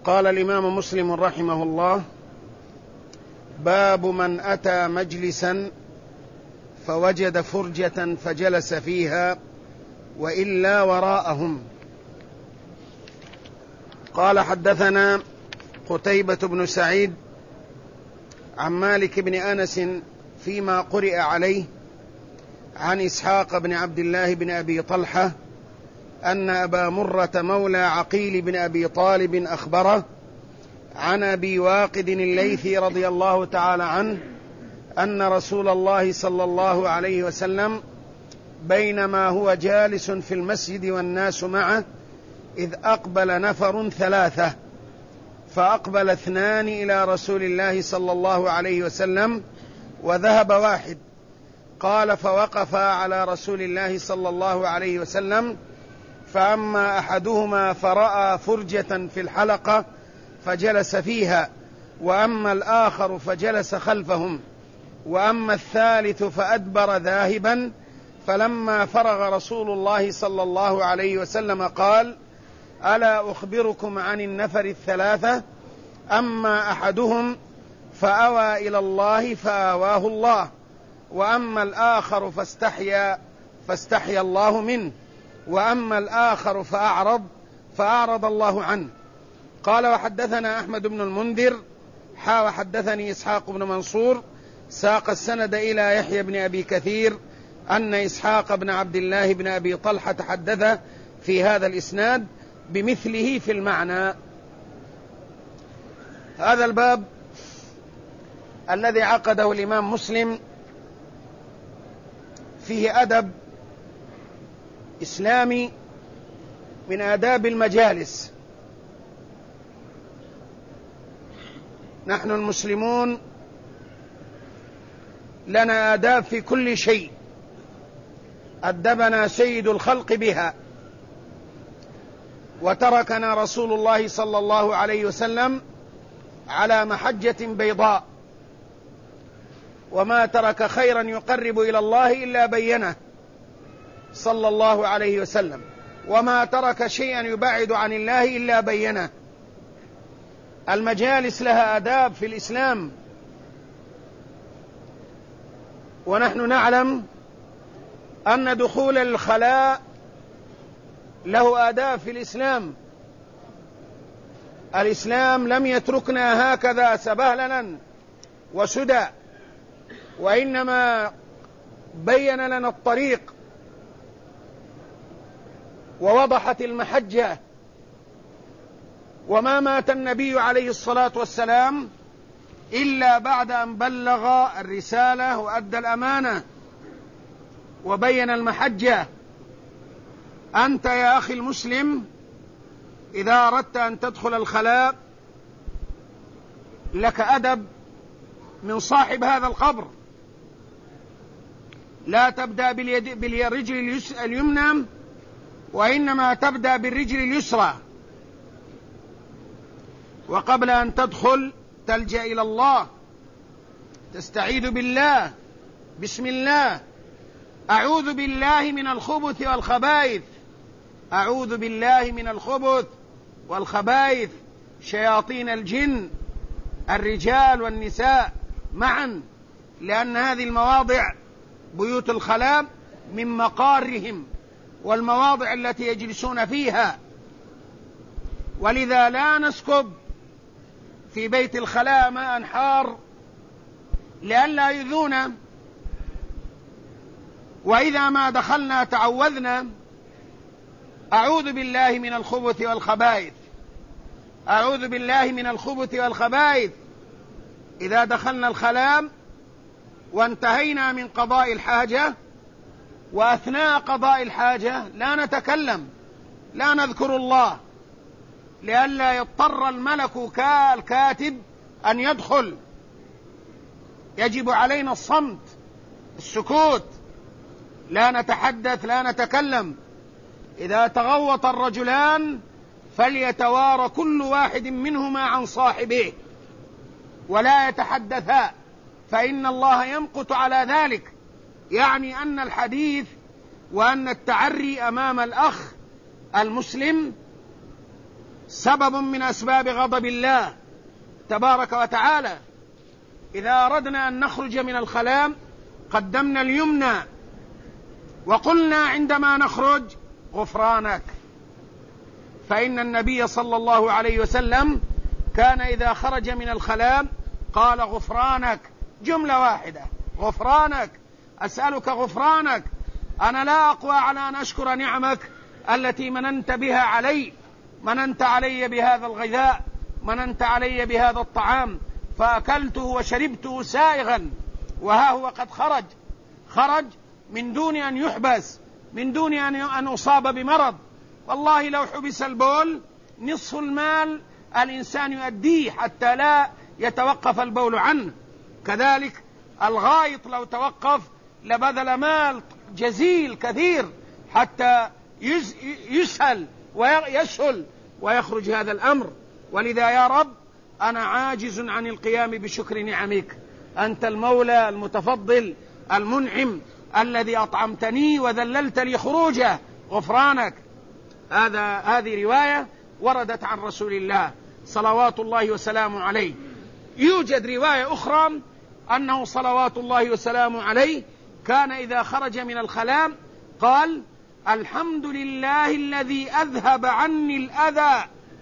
قال الإمام مسلم رحمه الله: باب من أتى مجلسا فوجد فرجة فجلس فيها وإلا وراءهم. قال: حدثنا قتيبة بن سعيد عن مالك بن أنس فيما قرئ عليه عن إسحاق بن عبد الله بن أبي طلحة أن أبا مرة مولى عقيل بن أبي طالب أخبره عن أبي واقد الليثي رضي الله تعالى عنه أن رسول الله صلى الله عليه وسلم بينما هو جالس في المسجد والناس معه إذ أقبل نفر ثلاثة، فأقبل 2 إلى رسول الله صلى الله عليه وسلم وذهب واحد. قال: فوقف على رسول الله صلى الله عليه وسلم، فأما أحدهما فرأى فرجة في الحلقة فجلس فيها، وأما الآخر فجلس خلفهم، وأما الثالث فأدبر ذاهبا. فلما فرغ رسول الله صلى الله عليه وسلم قال: ألا أخبركم عن النفر الثلاثة؟ أما أحدهم فأوى إلى الله فآواه الله، وأما الآخر فاستحيا الله منه، وأما الآخر فأعرض الله عنه. قال: وحدثنا أحمد بن المنذر وحدثني إسحاق بن منصور ساق السند إلى يحيى بن أبي كثير أن إسحاق بن عبد الله بن أبي طلحة حدث في هذا الإسناد بمثله في المعنى. هذا الباب الذي عقده الإمام مسلم فيه أدب إسلامي من آداب المجالس. نحن المسلمون لنا آداب في كل شيء أدبنا سيد الخلق بها، وتركنا رسول الله صلى الله عليه وسلم على محجة بيضاء، وما ترك خيرا يقرب إلى الله إلا بينه صلى الله عليه وسلم، وما ترك شيئا يبعد عن الله إلا بينه. المجالس لها آداب في الإسلام، ونحن نعلم أن دخول الخلاء له آداب في الإسلام. الإسلام لم يتركنا هكذا سبهللا وسدى، وإنما بين لنا الطريق ووضحت المحجة. وما مات النبي عليه الصلاة والسلام إلا بعد أن بلغ الرسالة وأدى الأمانة وبين المحجة. أنت يا أخي المسلم إذا أردت أن تدخل الخلاء لك أدب من صاحب هذا القبر. لا تبدأ بالرجل اليمنى، وإنما تبدأ بالرجل اليسرى، وقبل أن تدخل تلجأ إلى الله، تستعيذ بالله، بسم الله، أعوذ بالله من الخبث والخبائث، أعوذ بالله من الخبث والخبائث، شياطين الجن الرجال والنساء معا، لأن هذه المواضع بيوت الخلاء من مقارهم والمواضع التي يجلسون فيها، ولذا لا نسكب في بيت الخلاء ماء حار لئلا يؤذونا، وإذا ما دخلنا تعوذنا: أعوذ بالله من الخبث والخبائث، أعوذ بالله من الخبث والخبائث. إذا دخلنا الخلاء وانتهينا من قضاء الحاجة، وأثناء قضاء الحاجة لا نتكلم، لا نذكر الله، لئلا يضطر الملك كالكاتب أن يدخل. يجب علينا الصمت، السكوت، لا نتحدث، لا نتكلم. إذا تغوط الرجلان فليتوارى كل واحد منهما عن صاحبه ولا يتحدثا، فإن الله يمقت على ذلك. يعني أن الحديث وأن التعري أمام الأخ المسلم سبب من أسباب غضب الله تبارك وتعالى. إذا أردنا أن نخرج من الخلاء قدمنا اليمنى وقلنا عندما نخرج غفرانك، فإن النبي صلى الله عليه وسلم كان إذا خرج من الخلاء قال غفرانك، جملة واحدة، غفرانك، أسألك غفرانك، أنا لا أقوى على أن أشكر نعمك التي مننت بها علي، مننت علي بهذا الغذاء، مننت علي بهذا الطعام، فأكلته وشربته سائغا، وها هو قد خرج من دون أن يحبس، من دون أن أصاب بمرض. والله لو حبس البول نصف المال الإنسان يؤديه حتى لا يتوقف البول عنه، كذلك الغائط لو توقف لبذل مال جزيل كثير حتى يسهل ويسهل ويخرج هذا الأمر. ولذا يا رب أنا عاجز عن القيام بشكر نعمك، أنت المولى المتفضل المنعم الذي أطعمتني وذللت لي خروجه، غفرانك. هذه رواية وردت عن رسول الله صلوات الله وسلامه عليه. يوجد رواية أخرى أنه صلوات الله وسلامه عليه كان إذا خرج من الخلاء قال الحمد لله الذي أذهب عني الأذى،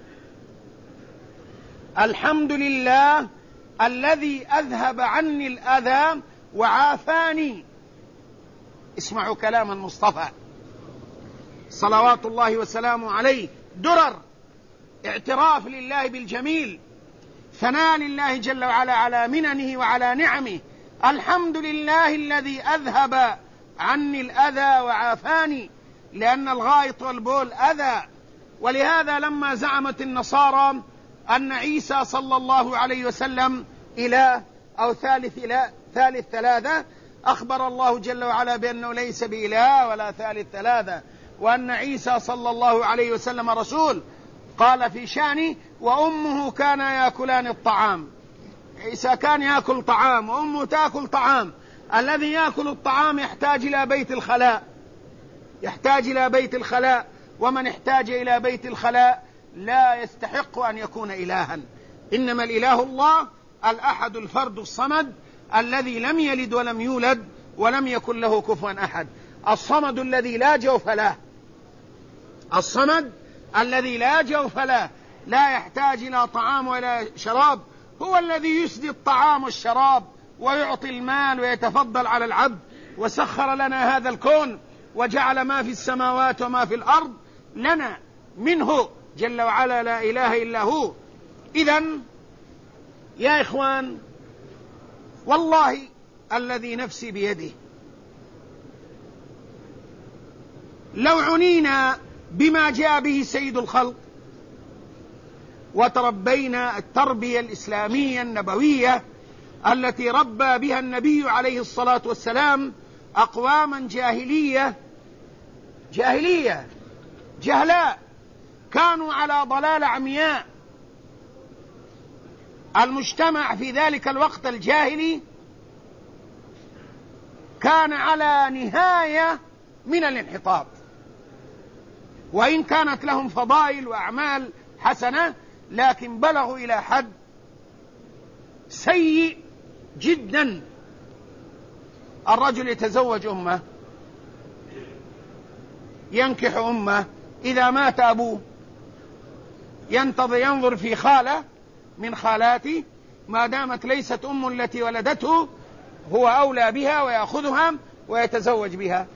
الحمد لله الذي أذهب عني الأذى وعافاني. اسمعوا كلام المصطفى صلوات الله وسلامه عليه، درر، اعتراف لله بالجميل، ثناء لله جل وعلا على مننه وعلى نعمه. الحمد لله الذي أذهب عني الأذى وعافاني، لأن الغائط والبول أذى. ولهذا لما زعمت النصارى أن عيسى صلى الله عليه وسلم إله أو ثالث ثلاثة، أخبر الله جل وعلا بأنه ليس بإله ولا ثالث ثلاثة، وأن عيسى صلى الله عليه وسلم رسول. قال في شأنه وأمه كان يأكلان الطعام، عيسى كان يأكل طعام وأمه تأكل طعام. الذي يأكل الطعام يحتاج إلى بيت الخلاء، يحتاج إلى بيت الخلاء، ومن احتاج إلى بيت الخلاء لا يستحق أن يكون إلها. إنما الإله الله الأحد الفرد الصمد الذي لم يلد ولم يولد ولم يكن له كفوا أحد، الصمد الذي لا جوف له، الصمد الذي لا جوف له، لا يحتاج إلى طعام ولا شراب، هو الذي يسدي الطعام والشراب ويعطي المال ويتفضل على العبد، وسخر لنا هذا الكون وجعل ما في السماوات وما في الأرض لنا منه جل وعلا، لا إله إلا هو. إذن يا إخوان والله الذي نفسي بيده لو عنينا بما جاء به سيد الخلق وتربينا التربية الإسلامية النبوية التي ربى بها النبي عليه الصلاة والسلام أقواما جهلاء كانوا على ضلال عمياء. المجتمع في ذلك الوقت الجاهلي كان على نهاية من الانحطاط، وإن كانت لهم فضائل وأعمال حسنة لكن بلغوا إلى حد سيء جدا. الرجل يتزوج أمه، ينكح أمه، إذا مات أبوه ينظر في خالة من خالاته، ما دامت ليست أم التي ولدته هو أولى بها ويأخذها ويتزوج بها.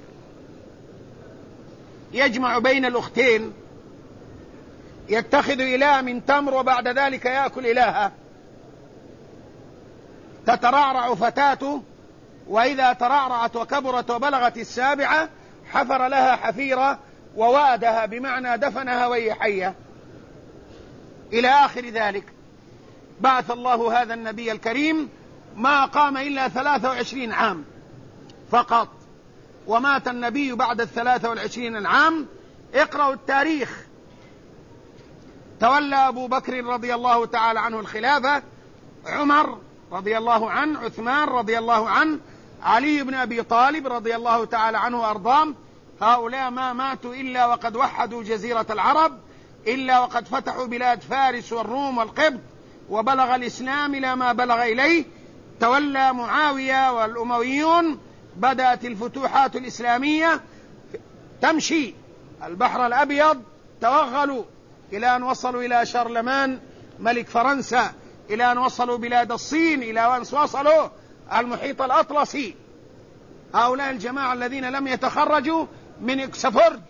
يجمع بين الأختين، يتخذ إله من تمر وبعد ذلك يأكل إلهها. تترعرع فتاته، وإذا ترعرعت وكبرت وبلغت 7 حفر لها حفيرة ووادها، بمعنى دفنها وهي حية، إلى آخر ذلك. بعث الله هذا النبي الكريم ما قام إلا 23 عام فقط، ومات النبي بعد 23 عام. اقرأوا التاريخ. تولى أبو بكر رضي الله تعالى عنه الخلافة، عمر رضي الله عنه، عثمان رضي الله عنه، علي بن أبي طالب رضي الله تعالى عنه وأرضاه. هؤلاء ما ماتوا إلا وقد وحدوا جزيرة العرب، إلا وقد فتحوا بلاد فارس والروم والقبط، وبلغ الإسلام إلى ما بلغ إليه. تولى معاوية والأمويون، بدأت الفتوحات الإسلامية تمشي البحر الأبيض، توغلوا إلى أن وصلوا إلى شارلمان ملك فرنسا، إلى أن وصلوا بلاد الصين، إلى أن وصلوا المحيط الأطلسي. هؤلاء الجماعة الذين لم يتخرجوا من إكسفورد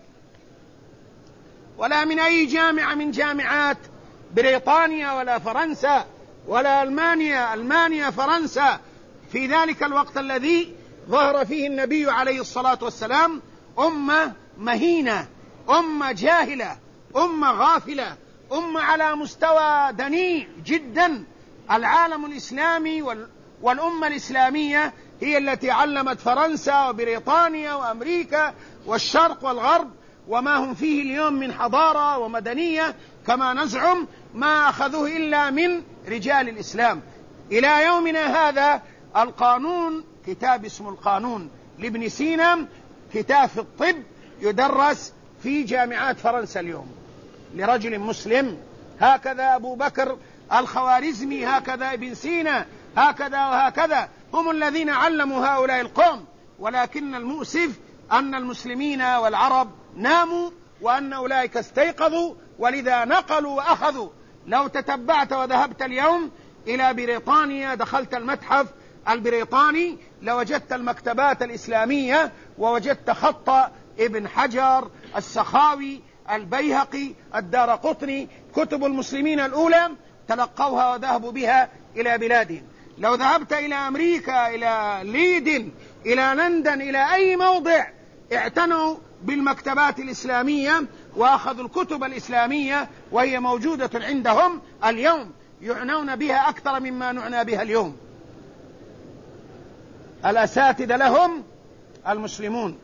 ولا من أي جامعة من جامعات بريطانيا ولا فرنسا ولا ألمانيا فرنسا، في ذلك الوقت الذي ظهر فيه النبي عليه الصلاة والسلام، أمة مهينة، أمة جاهلة، أمة غافلة، أمة على مستوى دنيء جدا. العالم الإسلامي والأمة الإسلامية هي التي علمت فرنسا وبريطانيا وأمريكا والشرق والغرب، وما هم فيه اليوم من حضارة ومدنية كما نزعم ما أخذوه إلا من رجال الإسلام. إلى يومنا هذا القانون، كتاب اسمه القانون لابن سينا، كتاب في الطب، يدرس في جامعات فرنسا اليوم لرجل مسلم. هكذا أبو بكر الخوارزمي، هكذا ابن سينا، هكذا وهكذا، هم الذين علموا هؤلاء القوم. ولكن المؤسف أن المسلمين والعرب ناموا، وأن أولئك استيقظوا، ولذا نقلوا وأخذوا. لو تتبعت وذهبت اليوم إلى بريطانيا، دخلت المتحف البريطاني، لوجدت المكتبات الإسلامية، ووجدت خط ابن حجر، السخاوي، البيهقي، الدارقطني، كتب المسلمين الأولى تلقوها وذهبوا بها إلى بلادهم. لو ذهبت إلى أمريكا، إلى ليدن، إلى لندن، إلى أي موضع، اعتنوا بالمكتبات الإسلامية وأخذوا الكتب الإسلامية، وهي موجودة عندهم اليوم، يعنون بها أكثر مما نعنى بها اليوم. الأساتذة لهم المسلمون،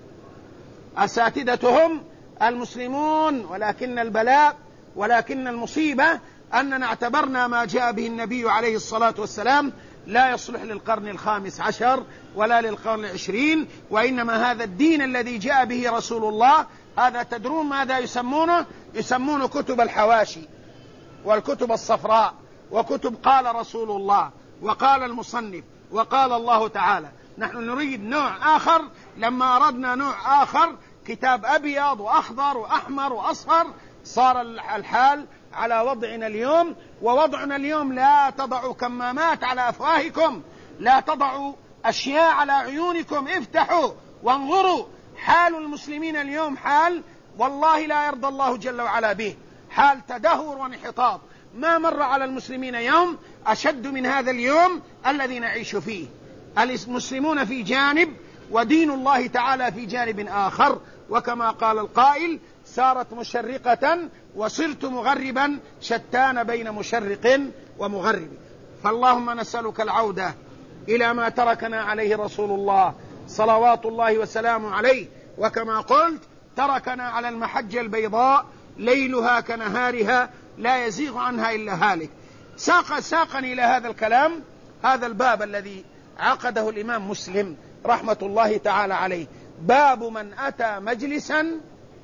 أساتذتهم المسلمون، ولكن البلاء، ولكن المصيبة أننا اعتبرنا ما جاء به النبي عليه الصلاة والسلام لا يصلح للقرن الخامس عشر ولا للقرن العشرين، وإنما هذا الدين الذي جاء به رسول الله، هذا تدرون ماذا يسمونه؟ يسمونه كتب الحواشي والكتب الصفراء، وكتب قال رسول الله وقال المصنف وقال الله تعالى. نحن نريد نوع آخر. لما أردنا نوع آخر، كتاب أبيض وأخضر وأحمر وأصفر، صار الحال على وضعنا اليوم. ووضعنا اليوم: لا تضعوا كمامات على أفواهكم، لا تضعوا أشياء على عيونكم، افتحوا وانظروا. حال المسلمين اليوم حال والله لا يرضى الله جل وعلا به، حال تدهور وانحطاط. ما مر على المسلمين يوم أشد من هذا اليوم الذي نعيش فيه. المسلمون في جانب ودين الله تعالى في جانب آخر، وكما قال القائل: سارت مشرقة وصرت مغربا، شتان بين مشرق ومغرب. فاللهم نسألك العودة إلى ما تركنا عليه رسول الله صلوات الله وسلامه عليه. وكما قلت: تركنا على المحجة البيضاء ليلها كنهارها لا يزيغ عنها إلا هالك. ساقني إلى هذا الكلام، هذا الباب الذي عقده الإمام مسلم رحمة الله تعالى عليه: باب من أتى مجلسا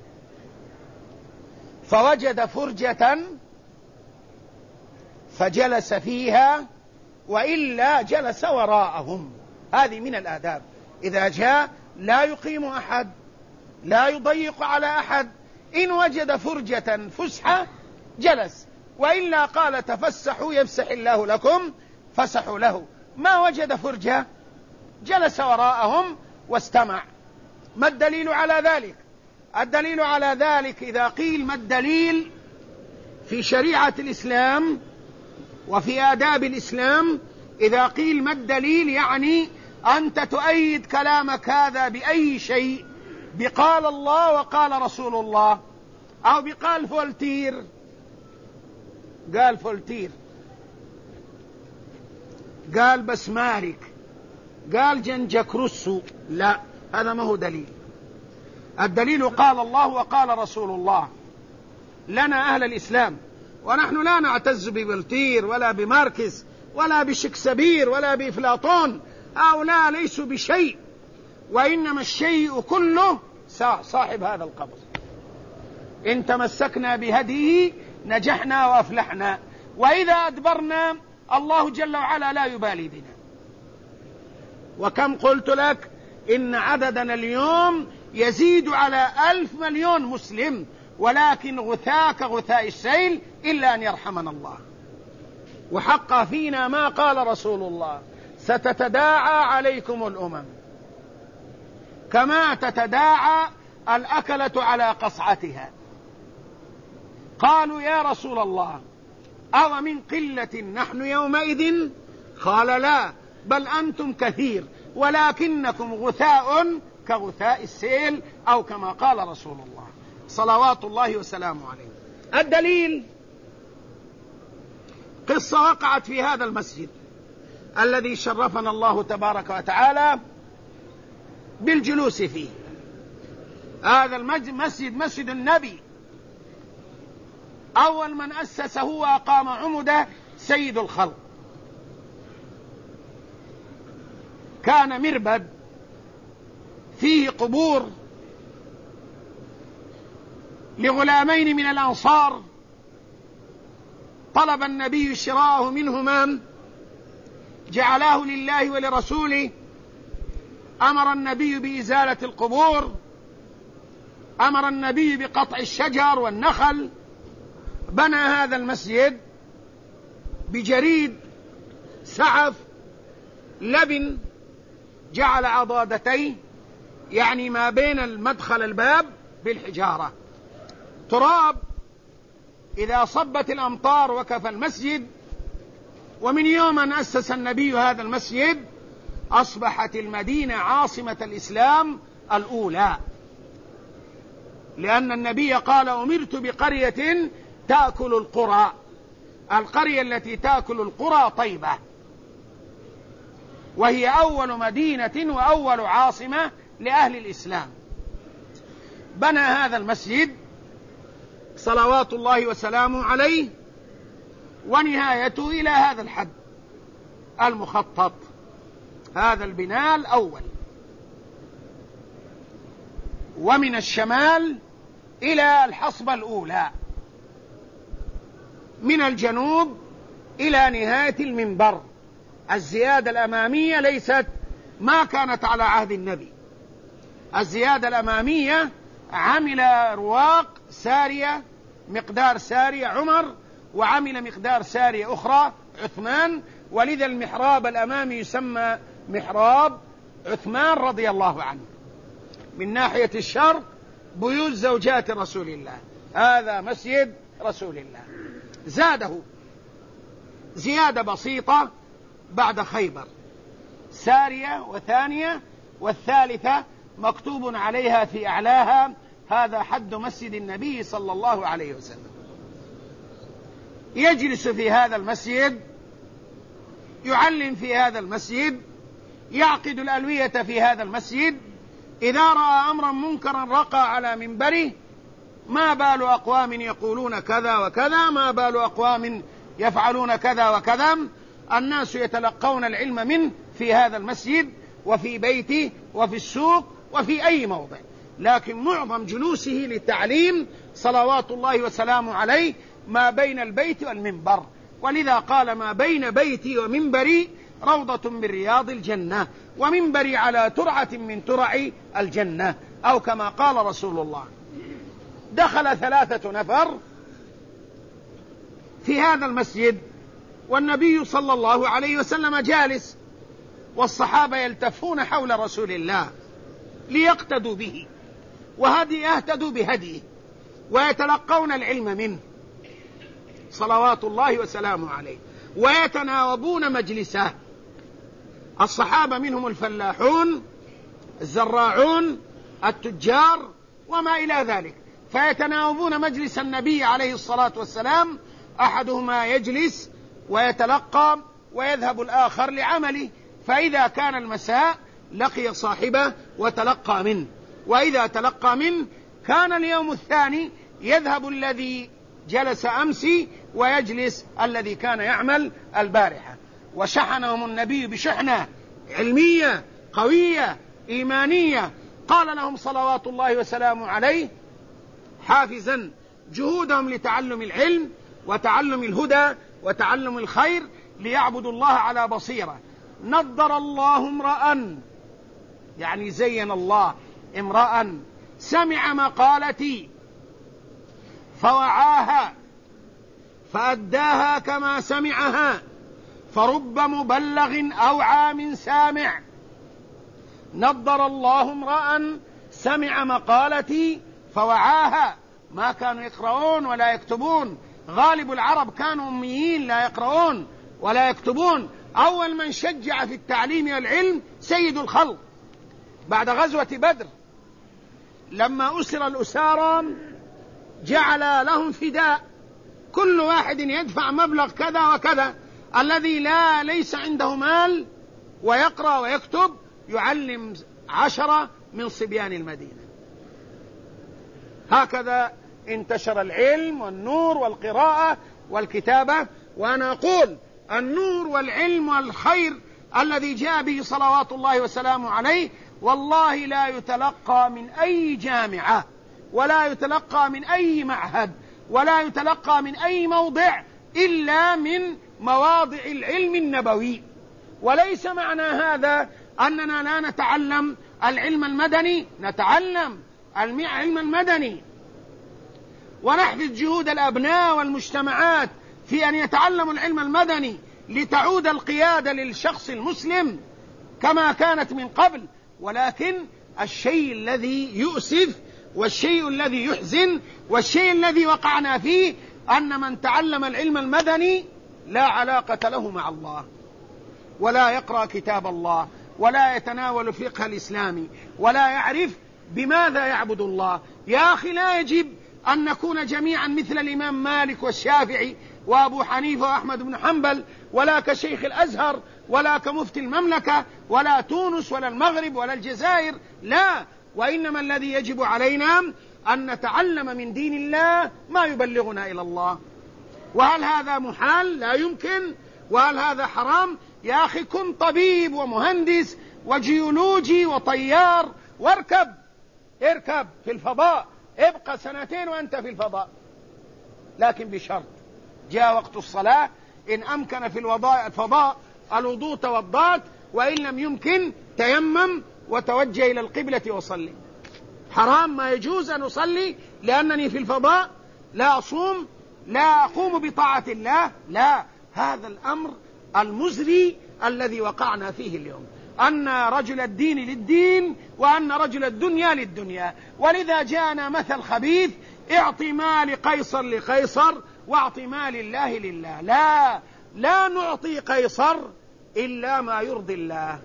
فوجد فرجة فجلس فيها وإلا جلس وراءهم. هذه من الآداب. إذا جاء لا يقيم أحد، لا يضيق على أحد. إن وجد فرجة فسحة جلس، وإلا قال: تفسحوا يفسح الله لكم، فسحوا له. ما وجد فرجة جلس وراءهم واستمع. ما الدليل على ذلك؟ الدليل على ذلك إذا قيل: ما الدليل في شريعة الإسلام وفي آداب الإسلام؟ إذا قيل ما الدليل، يعني أنت تؤيد كلامك هذا بأي شيء؟ بقال الله وقال رسول الله، أو بقال فولتير؟ قال فولتير، قال بسمارك، قال جنجك روسو. لا، هذا ما هو دليل. الدليل قال الله وقال رسول الله لنا أهل الإسلام. ونحن لا نعتز بفولتير ولا بماركس ولا بشكسبير ولا بأفلاطون، هؤلاء ليسوا بشيء، وإنما الشيء كله صاحب هذا القبر. إن تمسكنا بهديه نجحنا وأفلحنا، وإذا أدبرنا الله جل وعلا لا يبالي بنا. وكم قلت لك إن عددنا اليوم يزيد على 1,000 مليون مسلم، ولكن غثاء كغثاء السيل إلا أن يرحمنا الله. وحق فينا ما قال رسول الله: ستتداعى عليكم الأمم كما تتداعى الأكلة على قصعتها. قالوا: يا رسول الله، أو من قلة نحن يومئذ؟ قال: لا، بل أنتم كثير ولكنكم غثاء كغثاء السيل، أو كما قال رسول الله صلوات الله وسلامه عليه. الدليل قصة وقعت في هذا المسجد الذي شرفنا الله تبارك وتعالى بالجلوس فيه. هذا المسجد مسجد النبي، أول من أسسه وأقام عمده سيد الخلق. كان مربد فيه قبور لغلامين من الأنصار، طلب النبي شراءه منهما، جعلاه لله ولرسوله. أمر النبي بإزالة القبور، أمر النبي بقطع الشجر والنخل. بنى هذا المسجد بجريد، سعف، لبن، جعل عضادتيه يعني ما بين المدخل الباب بالحجارة، تراب إذا صبت الأمطار وكفى المسجد. ومن يوم أن أسس النبي هذا المسجد أصبحت المدينة عاصمة الإسلام الأولى، لأن النبي قال: أمرت بقرية تأكل القرى. القرية التي تأكل القرى طيبة، وهي أول مدينة وأول عاصمة لأهل الإسلام. بنى هذا المسجد صلوات الله وسلامه عليه، ونهايته إلى هذا الحد المخطط، هذا البناء الأول، ومن الشمال إلى الحصبة الأولى، من الجنوب إلى نهاية المنبر. الزيادة الأمامية ليست ما كانت على عهد النبي. الزيادة الأمامية عمل رواق سارية مقدار سارية عمر، وعمل مقدار سارية أخرى عثمان، ولذا المحراب الأمامي يسمى محراب عثمان رضي الله عنه. من ناحية الشرق بيوت زوجات رسول الله، هذا مسجد رسول الله. زاده زيادة بسيطة بعد خيبر، سارية وثانية، والثالثة مكتوب عليها في أعلاها: هذا حد مسجد النبي صلى الله عليه وسلم. يجلس في هذا المسجد، يعلم في هذا المسجد، يعقد الألوية في هذا المسجد. إذا رأى أمرا منكرا رقى على منبره: ما بال أقوام يقولون كذا وكذا، ما بال أقوام يفعلون كذا وكذا. الناس يتلقون العلم منه في هذا المسجد وفي بيته وفي السوق وفي أي موضع، لكن معظم جلوسه للتعليم صلوات الله وسلامه عليه ما بين البيت والمنبر. ولذا قال: ما بين بيتي ومنبري روضة من رياض الجنة، ومنبري على ترعة من ترع الجنة، أو كما قال رسول الله. دخل 3 نفر في هذا المسجد والنبي صلى الله عليه وسلم جالس، والصحابة يلتفون حول رسول الله ليقتدوا به يهتدوا بهديه ويتلقون العلم منه صلوات الله وسلامه عليه، ويتناوبون مجلسه. الصحابة منهم الفلاحون، الزراعون، التجار، وما إلى ذلك، فيتناوبون مجلس النبي عليه الصلاة والسلام. أحدهما يجلس ويتلقى ويذهب الآخر لعمله، فإذا كان المساء لقي صاحبه وتلقى منه، وإذا تلقى منه كان اليوم الثاني يذهب الذي جلس أمس ويجلس الذي كان يعمل البارحة. وشحنهم النبي بشحنة علمية قوية إيمانية. قال لهم صلوات الله وسلامه عليه حافزا جهودهم لتعلم العلم وتعلم الهدى وتعلم الخير ليعبدوا الله على بصيرة. نضر الله امرأ، يعني زين الله امرأ سمع مقالتي فوعاها فأداها كما سمعها، فرب مبلغ أوعى من سامع. نضر الله امرأ سمع مقالتي فوعاها. ما كانوا يقرؤون ولا يكتبون، غالب العرب كانوا أميين لا يقرؤون ولا يكتبون. أول من شجع في التعليم والعلم سيد الخلق بعد غزوة بدر، لما أسر الأسارى جعل لهم فداء، كل واحد يدفع مبلغ كذا وكذا. الذي ليس عنده مال ويقرأ ويكتب يعلم 10 من صبيان المدينة. هكذا انتشر العلم والنور والقراءة والكتابة. وأنا أقول النور والعلم والخير الذي جاء به صلوات الله وسلامه عليه والله لا يتلقى من أي جامعة، ولا يتلقى من أي معهد، ولا يتلقى من أي موضع إلا من مواضع العلم النبوي. وليس معنى هذا أننا لا نتعلم العلم المدني، نتعلم العلم المدني ونحفظ جهود الأبناء والمجتمعات في أن يتعلموا العلم المدني لتعود القيادة للشخص المسلم كما كانت من قبل. ولكن الشيء الذي يؤسف والشيء الذي يحزن والشيء الذي وقعنا فيه أن من تعلم العلم المدني لا علاقة له مع الله، ولا يقرأ كتاب الله، ولا يتناول الفقه الإسلامي، ولا يعرف بماذا يعبد الله. يا أخي لا يجب أن نكون جميعا مثل الإمام مالك والشافعي وأبو حنيفة وأحمد بن حنبل، ولا كشيخ الأزهر، ولا كمفتي المملكة، ولا تونس، ولا المغرب، ولا الجزائر. لا، وإنما الذي يجب علينا أن نتعلم من دين الله ما يبلغنا إلى الله. وهل هذا محال؟ لا يمكن. وهل هذا حرام؟ يا أخي كن طبيب ومهندس وجيولوجي وطيار واركب في الفضاء، ابقى 2 وأنت في الفضاء، لكن بشرط جاء وقت الصلاة إن أمكن في الفضاء الوضوء توضأت، وإن لم يمكن تيمم وتوجه إلى القبلة وصلي. حرام، ما يجوز أن أصلي لأنني في الفضاء، لا أصوم، لا أقوم بطاعة الله. لا، هذا الأمر المزري الذي وقعنا فيه اليوم، أن رجل الدين للدين وأن رجل الدنيا للدنيا. ولذا جاءنا مثل خبيث: اعطي ما لقيصر لقيصر واعطي ما لله لله. لا نعطي قيصر إلا ما يرضي الله،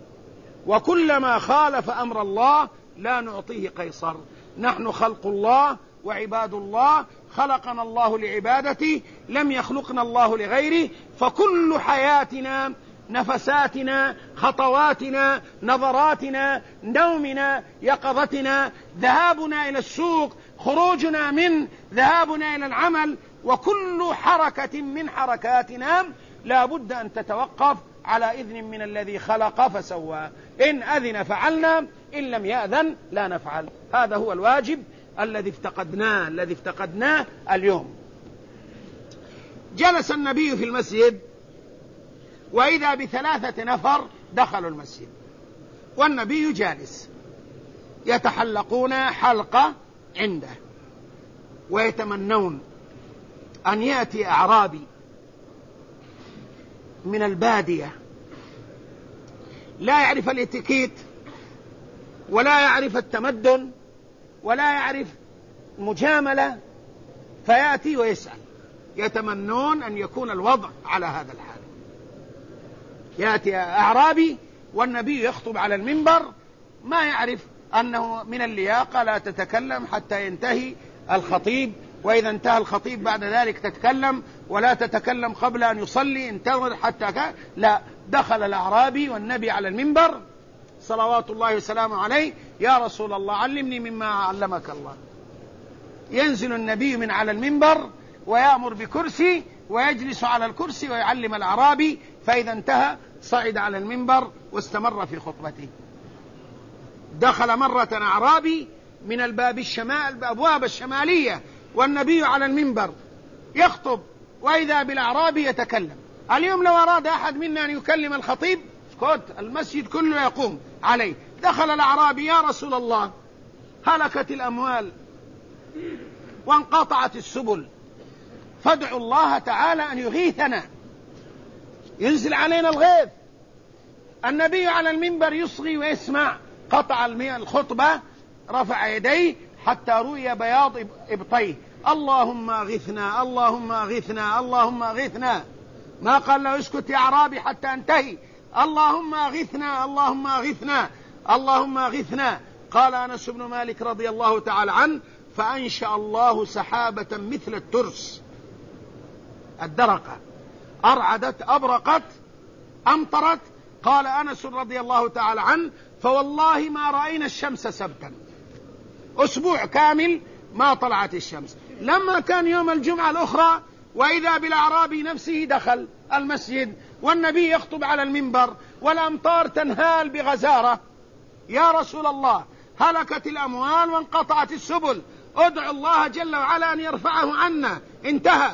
وكلما خالف أمر الله لا نعطيه قيصر. نحن خلق الله وعباد الله، خلقنا الله لعبادته، لم يخلقنا الله لغيره. فكل حياتنا، نفساتنا، خطواتنا، نظراتنا، نومنا، يقظتنا، ذهابنا إلى السوق، خروجنا من، ذهابنا إلى العمل، وكل حركة من حركاتنا لا بد أن تتوقف على إذن من الذي خلق فسوى. إن أذن فعلنا، إن لم يأذن لا نفعل. هذا هو الواجب الذي افتقدناه اليوم. جلس النبي في المسجد وإذا ب3 نفر دخلوا المسجد والنبي جالس، يتحلقون حلقة عنده ويتمنون أن يأتي أعرابي من البادية لا يعرف الاتيكيت ولا يعرف التمدن ولا يعرف المجاملة، فيأتي ويسأل. يتمنون أن يكون الوضع على هذا الحال. يأتي أعرابي والنبي يخطب على المنبر، ما يعرف أنه من اللياقة لا تتكلم حتى ينتهي الخطيب، وإذا انتهى الخطيب بعد ذلك تتكلم، ولا تتكلم قبل أن يصلي، انتظر حتى لا. دخل الأعرابي والنبي على المنبر صلوات الله وسلامه عليه: يا رسول الله علمني مما علمك الله. ينزل النبي من على المنبر ويأمر بكرسي ويجلس على الكرسي ويعلم الأعرابي، فإذا انتهى صعد على المنبر واستمر في خطبته. دخل مرة أعرابي من الأبواب الشمالية والنبي على المنبر يخطب وإذا بالأعرابي يتكلم. اليوم لو أراد أحد منا أن يكلم الخطيب اسكت، المسجد كله يقوم عليه. دخل الأعرابي: يا رسول الله، هلكت الأموال وانقطعت السبل، فادعوا الله تعالى أن يغيثنا، ينزل علينا الغيث. النبي على المنبر يصغي ويسمع، قطع الخطبة، رفع يديه حتى رؤي بياض إبطيه: اللهم أغثنا اللهم أغثنا اللهم أغثنا. ما قال له اسكت يا أعرابي حتى انتهي، اللهم أغثنا اللهم أغثنا اللهم أغثنا. قال أنس بن مالك رضي الله تعالى عنه: فأنشأ الله سحابة مثل الترس، الدرقة، أرعدت أبرقت أمطرت. قال أنس رضي الله تعالى عنه: فوالله ما رأينا الشمس سبتا، أسبوع كامل ما طلعت الشمس. لما كان يوم الجمعة الأخرى وإذا بالأعرابي نفسه دخل المسجد والنبي يخطب على المنبر والأمطار تنهال بغزارة: يا رسول الله، هلكت الأموال وانقطعت السبل، ادعو الله جل وعلا أن يرفعه عنا. انتهى.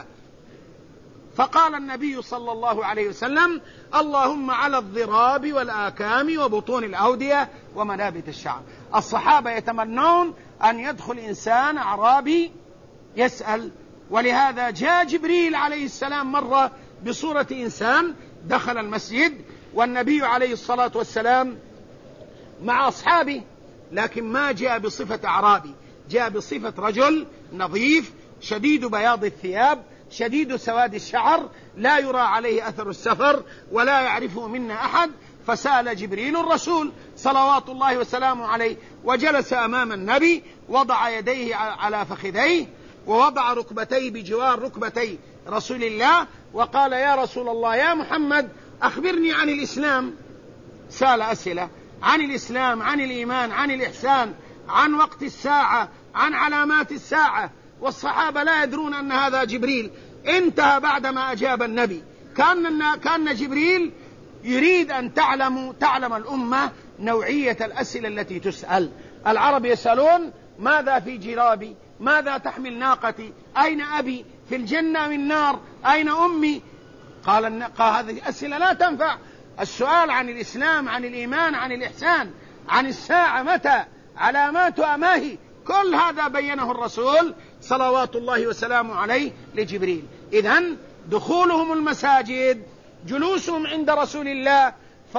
فقال النبي صلى الله عليه وسلم: اللهم على الضراب والآكام وبطون الأودية ومنابت الشعر. الصحابة يتمنون أن يدخل إنسان أعرابي يسأل، ولهذا جاء جبريل عليه السلام مرة بصورة إنسان، دخل المسجد والنبي عليه الصلاة والسلام مع أصحابه، لكن ما جاء بصفة أعرابي، جاء بصفة رجل نظيف شديد بياض الثياب شديد سواد الشعر، لا يرى عليه أثر السفر ولا يعرفه منا أحد. فسأل جبريل الرسول صلوات الله وسلامه عليه، وجلس أمام النبي، وضع يديه على فخذيه ووضع ركبتيه بجوار ركبتي رسول الله، وقال: يا رسول الله، يا محمد، أخبرني عن الإسلام. سأل أسئلة عن الإسلام، عن الإيمان، عن الإحسان، عن وقت الساعة، عن علامات الساعة، والصحابة لا يدرون أن هذا جبريل. انتهى بعدما أجاب النبي. كان جبريل يريد أن تعلم الأمة نوعية الأسئلة التي تسأل. العرب يسألون: ماذا في جرابي؟ ماذا تحمل ناقتي؟ أين أبي؟ في الجنة من نار؟ أين أمي؟ قال هذه أسئلة لا تنفع. السؤال عن الإسلام، عن الإيمان، عن الإحسان، عن الساعة متى، علاماتها ما هي، كل هذا بينه الرسول صلوات الله وسلامه عليه لجبريل. إذن دخولهم المساجد، جلوسهم عند رسول الله،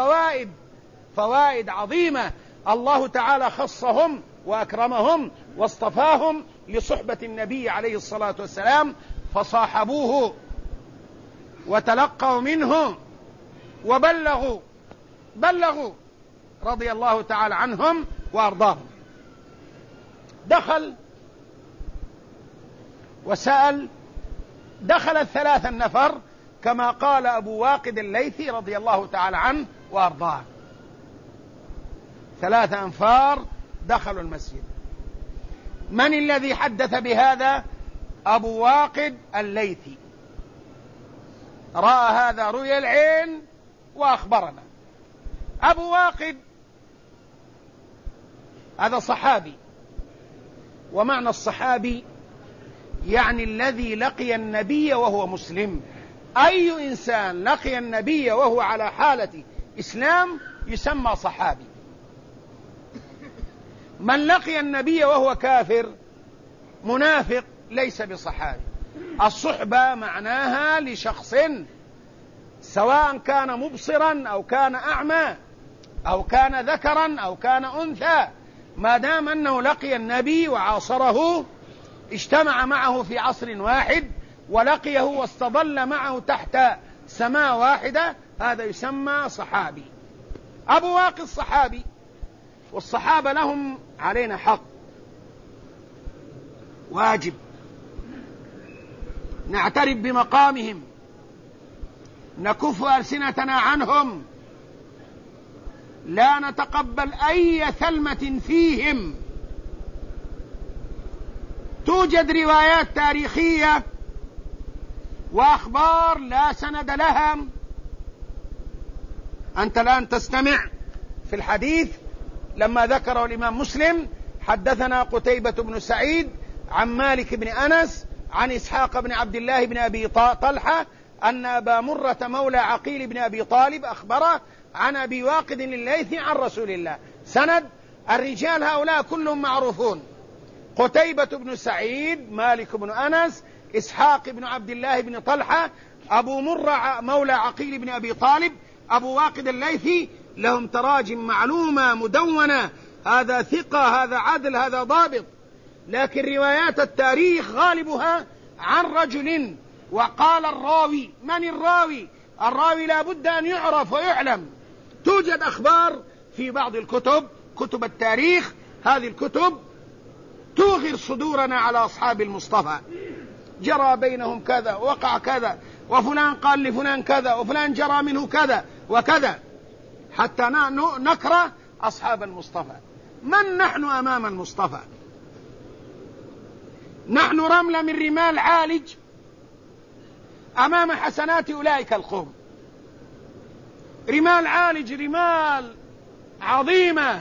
فوائد عظيمة. الله تعالى خصهم وأكرمهم واصطفاهم لصحبة النبي عليه الصلاة والسلام، فصاحبوه وتلقوا منه وبلغوا رضي الله تعالى عنهم وأرضاهم. دخل وسأل، دخل 3 نفر كما قال أبو واقد الليثي رضي الله تعالى عنه وأرضاه. 3 أنفار دخلوا المسجد. من الذي حدث بهذا؟ أبو واقد الليثي، رأى هذا رؤيا العين وأخبرنا. أبو واقد هذا صحابي، ومعنى الصحابي يعني الذي لقي النبي وهو مسلم. أي إنسان لقي النبي وهو على حالة إسلام يسمى صحابي. من لقي النبي وهو كافر منافق ليس بصحابي. الصحبة معناها لشخص سواء كان مبصرا أو كان أعمى أو كان ذكرا أو كان أنثى، ما دام أنه لقي النبي وعاصره، اجتمع معه في عصر واحد ولقيه واستظل معه تحت سماء واحدة، هذا يسمى صحابي. أبو واقد صحابي، والصحابة لهم علينا حق واجب، نعترف بمقامهم، نكف ألسنتنا عنهم، لا نتقبل أي ثلمة فيهم. توجد روايات تاريخية وأخبار لا سند لها. أنت الآن تستمع في الحديث لما ذكره الإمام مسلم: حدثنا قتيبة بن سعيد عن مالك بن أنس عن إسحاق بن عبد الله بن أبي طلحة أن أبا مرة مولى عقيل بن أبي طالب أخبره عن أبي واقد الليثي عن رسول الله. سند الرجال هؤلاء كلهم معروفون: قتيبة بن سعيد، مالك بن أنس، إسحاق بن عبد الله بن طلحة، أبو مرة مولى عقيل بن أبي طالب، أبو واقد الليثي. لهم تراجم معلومة مدونة، هذا ثقة، هذا عدل، هذا ضابط. لكن روايات التاريخ غالبها عن رجل، وقال الراوي. من الراوي؟ الراوي لا بد أن يعرف ويعلم. توجد أخبار في بعض الكتب، كتب التاريخ، هذه الكتب توغر صدورنا على أصحاب المصطفى: جرى بينهم كذا، وقع كذا، وفلان قال لفلان كذا، وفلان جرى منه كذا وكذا، حتى نكره أصحاب المصطفى. من نحن أمام المصطفى؟ نحن رملة من رمال عالج أمام حسنات أولئك القوم. رمال عالج، رمال عظيمة،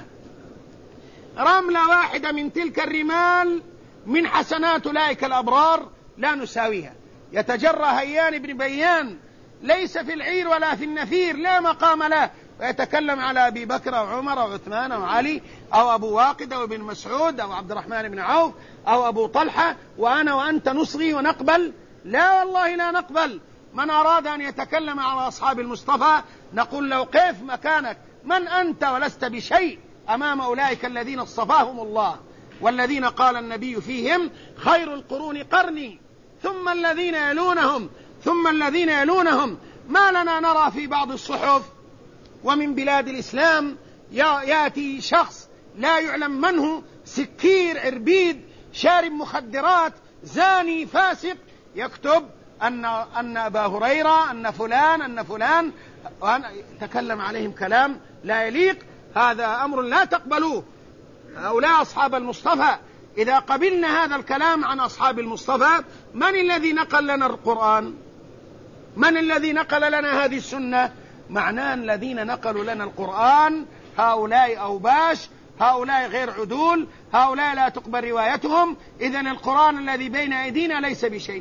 رملة واحدة من تلك الرمال من حسنات أولئك الأبرار لا نساويها. يتجرى هيان بن بيان ليس في العير ولا في النفير، لا مقام له، ويتكلم على أبي بكر وعمر وعثمان وعلي، أو أبو واقد أو ابن مسعود أو عبد الرحمن بن عوف أو أبو طلحة، وأنا وأنت نصغي ونقبل؟ لا والله لا نقبل. من أراد أن يتكلم على أصحاب المصطفى نقول له: قف مكانك، من أنت ولست بشيء أمام أولئك الذين اصطفاهم الله، والذين قال النبي فيهم: خير القرون قرني ثم الذين يلونهم ثم الذين يلونهم. ما لنا نرى في بعض الصحف ومن بلاد الإسلام يأتي شخص لا يعلم من هو، سكير، عربيد، شارب مخدرات، زاني، فاسق، يكتب أن أبا هريرة، أن فلان تكلم عليهم كلام لا يليق. هذا أمر لا تقبلوه. هؤلاء أصحاب المصطفى. إذا قبلنا هذا الكلام عن أصحاب المصطفى، من الذي نقل لنا القرآن؟ من الذي نقل لنا هذه السنة؟ معناه الذين نقلوا لنا القرآن هؤلاء أوباش، هؤلاء غير عدول، هؤلاء لا تقبل روايتهم. إذن القرآن الذي بين أيدينا ليس بشيء،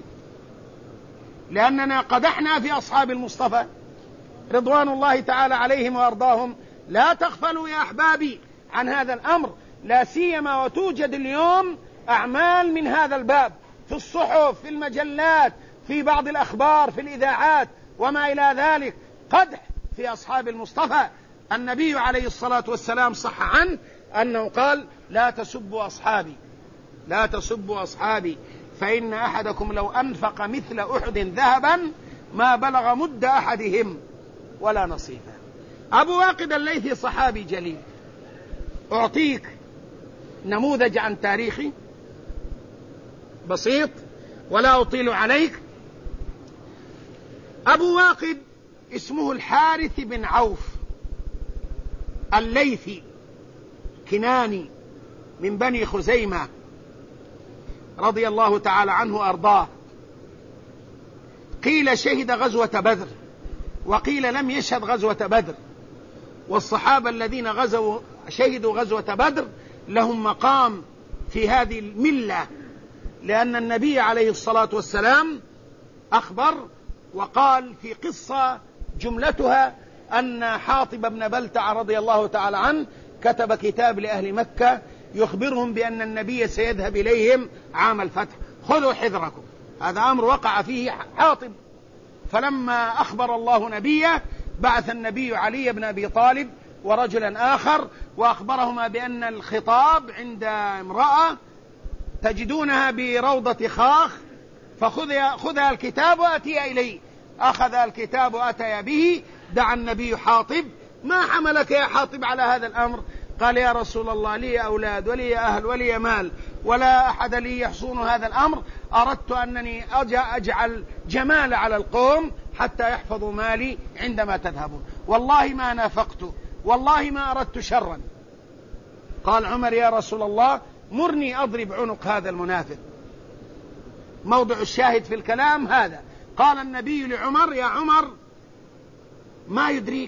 لأننا قدحنا في أصحاب المصطفى رضوان الله تعالى عليهم وأرضاهم. لا تغفلوا يا أحبابي عن هذا الأمر، لا سيما وتوجد اليوم أعمال من هذا الباب في الصحف، في المجلات، في بعض الأخبار، في الإذاعات وما إلى ذلك، قدح في أصحاب المصطفى. النبي عليه الصلاة والسلام صح عنه أنه قال: لا تسبوا أصحابي، لا تسبوا أصحابي، فإن أحدكم لو أنفق مثل أحد ذهبا ما بلغ مد أحدهم ولا نصيفا. أبو واقد الليثي صحابي جليل. أعطيك نموذج عن تاريخي بسيط ولا أطيل عليك. أبو واقد اسمه الحارث بن عوف الليثي، كناني من بني خزيمة رضي الله تعالى عنه وأرضاه. قيل شهد غزوة بدر، وقيل لم يشهد غزوة بدر. والصحابة الذين شهدوا غزوة بدر لهم مقام في هذه الملة، لأن النبي عليه الصلاة والسلام أخبر وقال في قصة جملتها أن حاطب بن بلتع رضي الله تعالى عنه كتب كتاب لأهل مكة يخبرهم بأن النبي سيذهب إليهم عام الفتح، خذوا حذركم. هذا أمر وقع فيه حاطب. فلما أخبر الله نبيه بعث النبي علي بن أبي طالب ورجلا آخر وأخبرهما بأن الخطاب عند امرأة تجدونها بروضة خاخ، فخذها الكتاب وأتي إليه. أخذ الكتاب وأتي به. دعا النبي حاطب: ما حملك يا حاطب على هذا الأمر؟ قال: يا رسول الله، لي أولاد ولي أهل ولي مال ولا أحد لي يحصون هذا الأمر، أردت أنني أجعل جمال على القوم حتى يحفظوا مالي عندما تذهبون، والله ما نافقت، والله ما أردت شرا. قال عمر: يا رسول الله، مرني أضرب عنق هذا المنافق. موضع الشاهد في الكلام هذا. قال النبي لعمر: يا عمر، ما يدريك،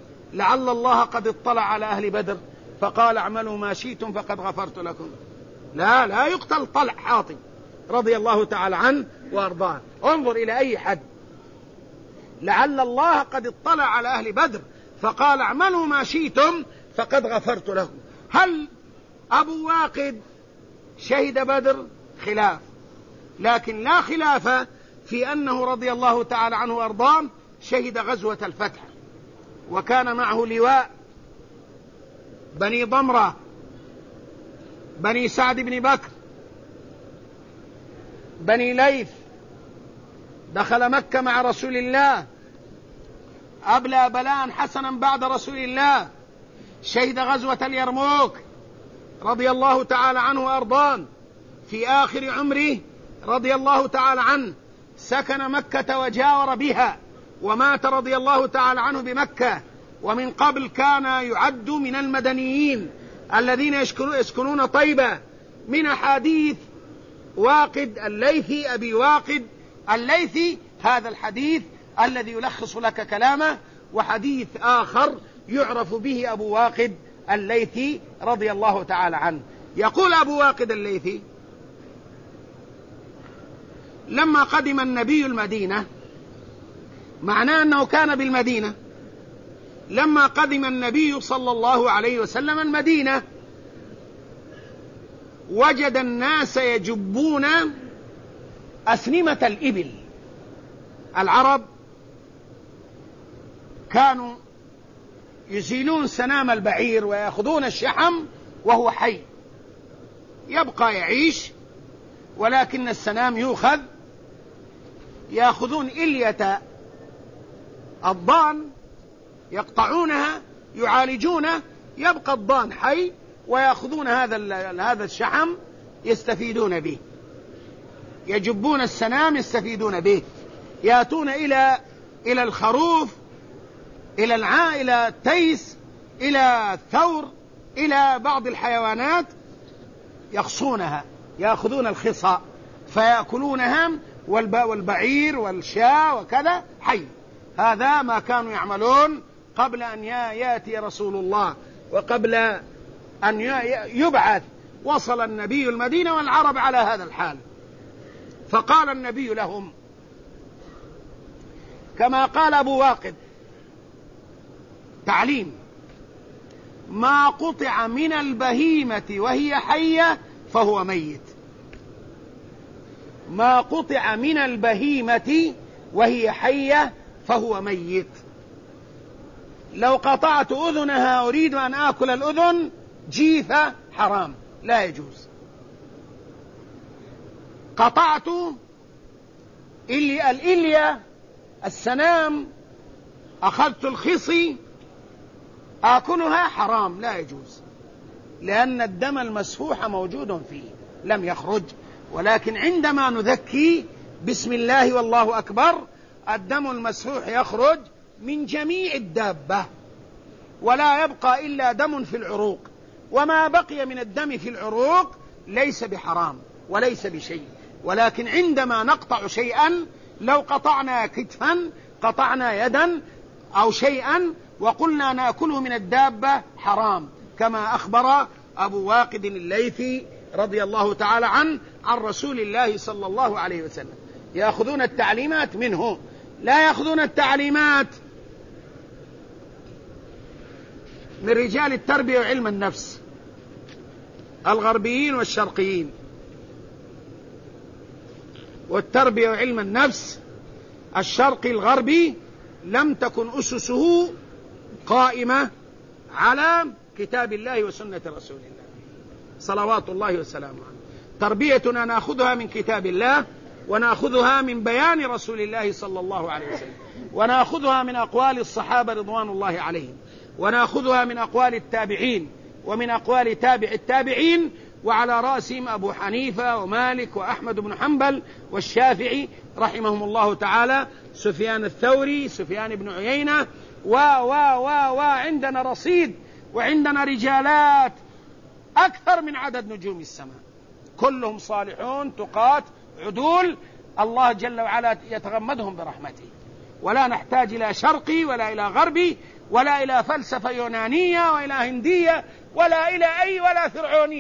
لعل الله قد اطلع على أهل بدر فقال: اعملوا ما شئتم فقد غفرت لكم. لا يقتل طلع حاطب رضي الله تعالى عنه وأرضاه. انظر إلى أي حد. لعل الله قد اطلع على أهل بدر فقال اعملوا ما شئتم فقد غفرت لهم. هل أبو واقد شهد بدر؟ خلاف، لكن لا خلاف في أنه رضي الله تعالى عنه وأرضاه شهد غزوة الفتح، وكان معه لواء بني ضمرة، بني سعد بن بكر، بني ليث. دخل مكة مع رسول الله، أبلى بلاء حسنا بعد رسول الله، شهد غزوة اليرموك رضي الله تعالى عنه وأرضاه في آخر عمره رضي الله تعالى عنه، سكن مكة وجاور بها ومات رضي الله تعالى عنه بمكة. ومن قبل كان يعد من المدنيين الذين يسكنون طيبة. من أحاديث واقد الليثي أبي واقد الليثي هذا الحديث الذي يلخص لك كلامه، وحديث آخر يعرف به أبو واقد الليثي رضي الله تعالى عنه. يقول أبو واقد الليثي: لما قدم النبي المدينة، معناه أنه كان بالمدينة، لما قدم النبي صلى الله عليه وسلم المدينة وجد الناس يجبون أسنمة الإبل. العرب كانوا يزيلون سنام البعير ويأخذون الشحم وهو حي، يبقى يعيش، ولكن السنام يؤخذ، يأخذون إلية الضان يقطعونها يعالجونه، يبقى الضان حي، ويأخذون هذا الشحم يستفيدون به، يجبون السنام يستفيدون به، يأتون إلى الخروف، إلى التيس، إلى الثور، إلى بعض الحيوانات يخصونها، يأخذون الخصاء فيأكلونها، والبعير والشاة وكذا حي. هذا ما كانوا يعملون قبل أن يأتي رسول الله وقبل أن يبعث. وصل النبي المدينة والعرب على هذا الحال، فقال النبي لهم كما قال أبو واقد تعليم: ما قطع من البهيمة وهي حية فهو ميت. ما قطع من البهيمة وهي حية فهو ميت. لو قطعت أذنها أريد أن آكل الأذن، جيفة حرام لا يجوز. قطعت الإلية السنام، أخذت الخصي آكلها، حرام لا يجوز، لأن الدم المسفوح موجود فيه لم يخرج. ولكن عندما نذكي بسم الله والله أكبر الدم المسفوح يخرج من جميع الدابة، ولا يبقى إلا دم في العروق، وما بقي من الدم في العروق ليس بحرام وليس بشيء. ولكن عندما نقطع شيئا، لو قطعنا كتفا، قطعنا يدا أو شيئا وقلنا نأكله من الدابة، حرام، كما أخبر أبو واقد الليثي رضي الله تعالى عنه عن رسول الله صلى الله عليه وسلم. يأخذون التعليمات منه، لا يأخذون التعليمات من رجال التربية وعلم النفس الغربيين والشرقيين. والتربية وعلم النفس الشرقي الغربي لم تكن أسسه قائمة على كتاب الله وسنة رسول الله صلوات الله وسلامه عليه. تربيتنا نأخذها من كتاب الله، ونأخذها من بيان رسول الله صلى الله عليه وسلم، ونأخذها من أقوال الصحابة رضوان الله عليهم، ونأخذها من أقوال التابعين ومن أقوال تابع التابعين، وعلى رأسهم أبو حنيفة ومالك وأحمد بن حنبل والشافعي رحمهم الله تعالى، سفيان الثوري، سفيان بن عيينة، عندنا رصيد، وعندنا رجالات أكثر من عدد نجوم السماء، كلهم صالحون تقاة عدول، الله جل وعلا يتغمدهم برحمته. ولا نحتاج إلى شرقي ولا إلى غربي ولا إلى فلسفة يونانية ولا هندية ولا إلى ولا فرعونية.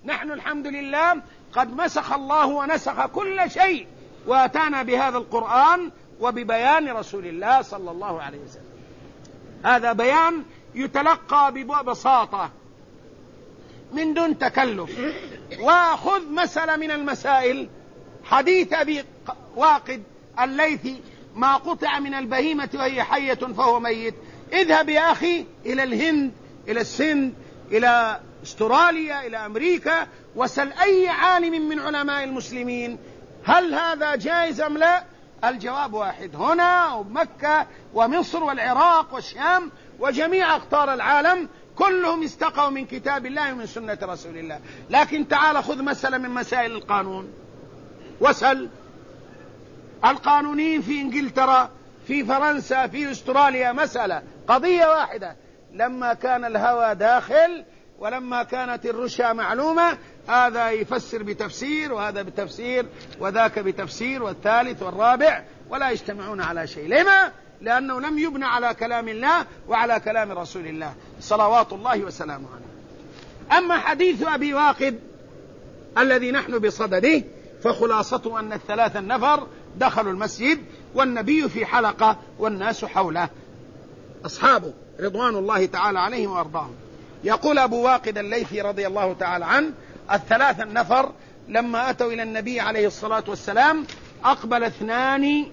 نحن الحمد لله قد مسخ الله ونسخ كل شيء وأتانا بهذا القرآن وببيان رسول الله صلى الله عليه وسلم. هذا بيان يتلقى ببساطة من دون تكلف. وخذ مسألة من المسائل، حديث أبي واقد الليثي: ما قطع من البهيمة وهي حية فهو ميت. اذهب يا أخي إلى الهند، إلى السند، إلى استراليا، إلى أمريكا، وسل أي عالم من علماء المسلمين هل هذا جائز أم لا؟ الجواب واحد: هنا ومكة ومصر والعراق والشام وجميع أقطار العالم كلهم استقوا من كتاب الله ومن سنة رسول الله. لكن تعال خذ مسألة من مسائل القانون وسل القانونيين في إنجلترا، في فرنسا، في استراليا، مسألة قضية واحدة: لما كان الهوى داخل ولما كانت الرشا معلومة، هذا يفسر بتفسير وهذا بتفسير وذاك بتفسير والثالث والرابع، ولا يجتمعون على شيء. لما؟ لأنه لم يبنى على كلام الله وعلى كلام رسول الله صلوات الله وسلامه عليه. أما حديث أبي واقد الذي نحن بصدده فخلاصته أن الثلاثة النفر دخلوا المسجد والنبي في حلقة والناس حوله أصحابه رضوان الله تعالى عليهم وأرضاهم. يقول أبو واقد الليثي رضي الله تعالى عنه: الثلاثة النفر لما أتوا إلى النبي عليه الصلاة والسلام أقبل اثنان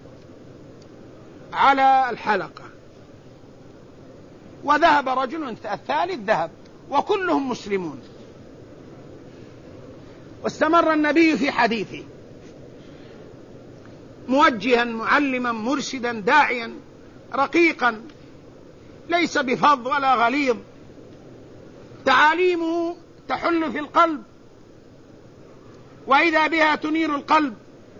على الحلقة وذهب رجل الثالث ذهب، وكلهم مسلمون. واستمر النبي في حديثه موجها معلما مرشدا داعيا رقيقا ليس بفظ ولا غليظ، تعاليمه تحل في القلب وإذا بها تنير القلب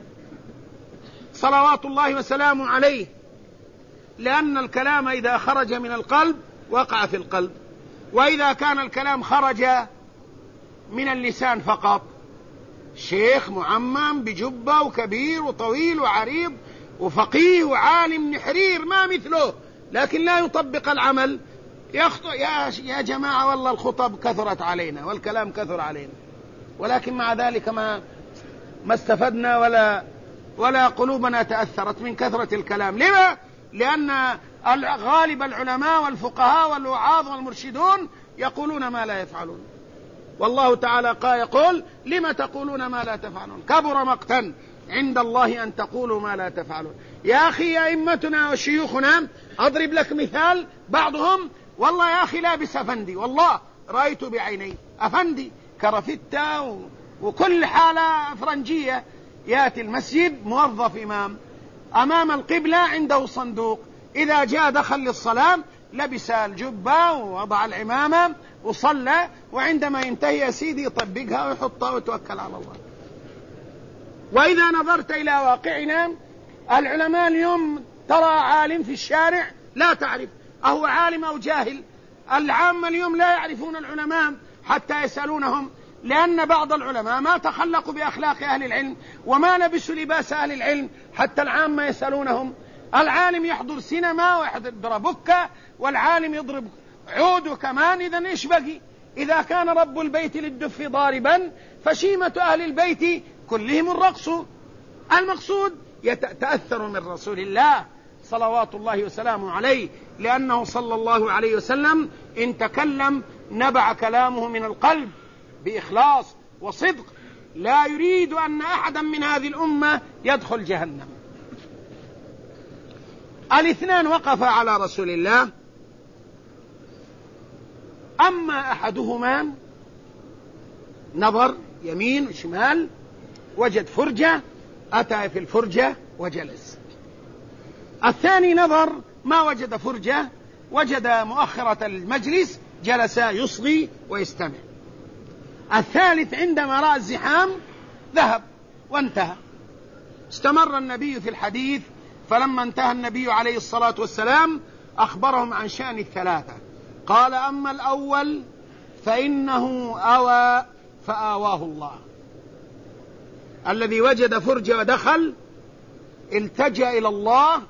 صلوات الله وسلامه عليه، لأن الكلام إذا خرج من القلب وقع في القلب، وإذا كان الكلام خرج من اللسان فقط، شيخ معمم بجبة وكبير وطويل وعريض وفقيه وعالم نحرير ما مثله، لكن لا يطبق العمل، يخطئ. يا جماعة والله الخطب كثرت علينا والكلام كثر علينا، ولكن مع ذلك ما استفدنا ولا قلوبنا تأثرت من كثرة الكلام. لما؟ لأن غالب العلماء والفقهاء والوعاظ والمرشدون يقولون ما لا يفعلون، والله تعالى يقول: لما تقولون ما لا تفعلون كبر مقتا عند الله أن تقولوا ما لا تفعلون. يا أخي يا أئمتنا وشيوخنا أضرب لك مثال، بعضهم والله يا أخي لابس أفندي، والله رأيت بعيني أفندي كرفتة وكل حالة فرنجية، يأتي المسجد موظف إمام أمام القبلة عنده صندوق، إذا جاء دخل للصلاة لبس الجبة ووضع العمامة وصلى، وعندما ينتهي يا سيدي يطبقها ويحطها ويتوكل على الله. وإذا نظرت إلى واقعنا العلماء اليوم ترى عالم في الشارع لا تعرف أهو عالم أو جاهل. العامة اليوم لا يعرفون العلماء حتى يسألونهم، لأن بعض العلماء ما تخلقوا بأخلاق أهل العلم وما لبسوا لباس أهل العلم حتى العامة يسألونهم. العالم يحضر سينما ويضرب بكة والعالم يضرب عود كمان، إذن إيش بقي؟ إذا كان رب البيت للدف ضاربا فشيمة أهل البيت كلهم الرقص. المقصود يتأثر من رسول الله صلوات الله وسلامه عليه، لأنه صلى الله عليه وسلم إن تكلم نبع كلامه من القلب بإخلاص وصدق، لا يريد أن أحدا من هذه الأمة يدخل جهنم. الاثنان وقفا على رسول الله، أما أحدهما نظر يمين وشمال وجد فرجة، أتى في الفرجة وجلس. الثاني نظر ما وجد فرجة، وجد مؤخرة المجلس جلس يصغي ويستمع. الثالث عندما رأى الزحام ذهب وانتهى. استمر النبي في الحديث، فلما انتهى النبي عليه الصلاة والسلام أخبرهم عن شأن الثلاثة، قال: أما الأول فإنه أوى فآواه الله. الذي وجد فرجة ودخل التجأ إلى الله،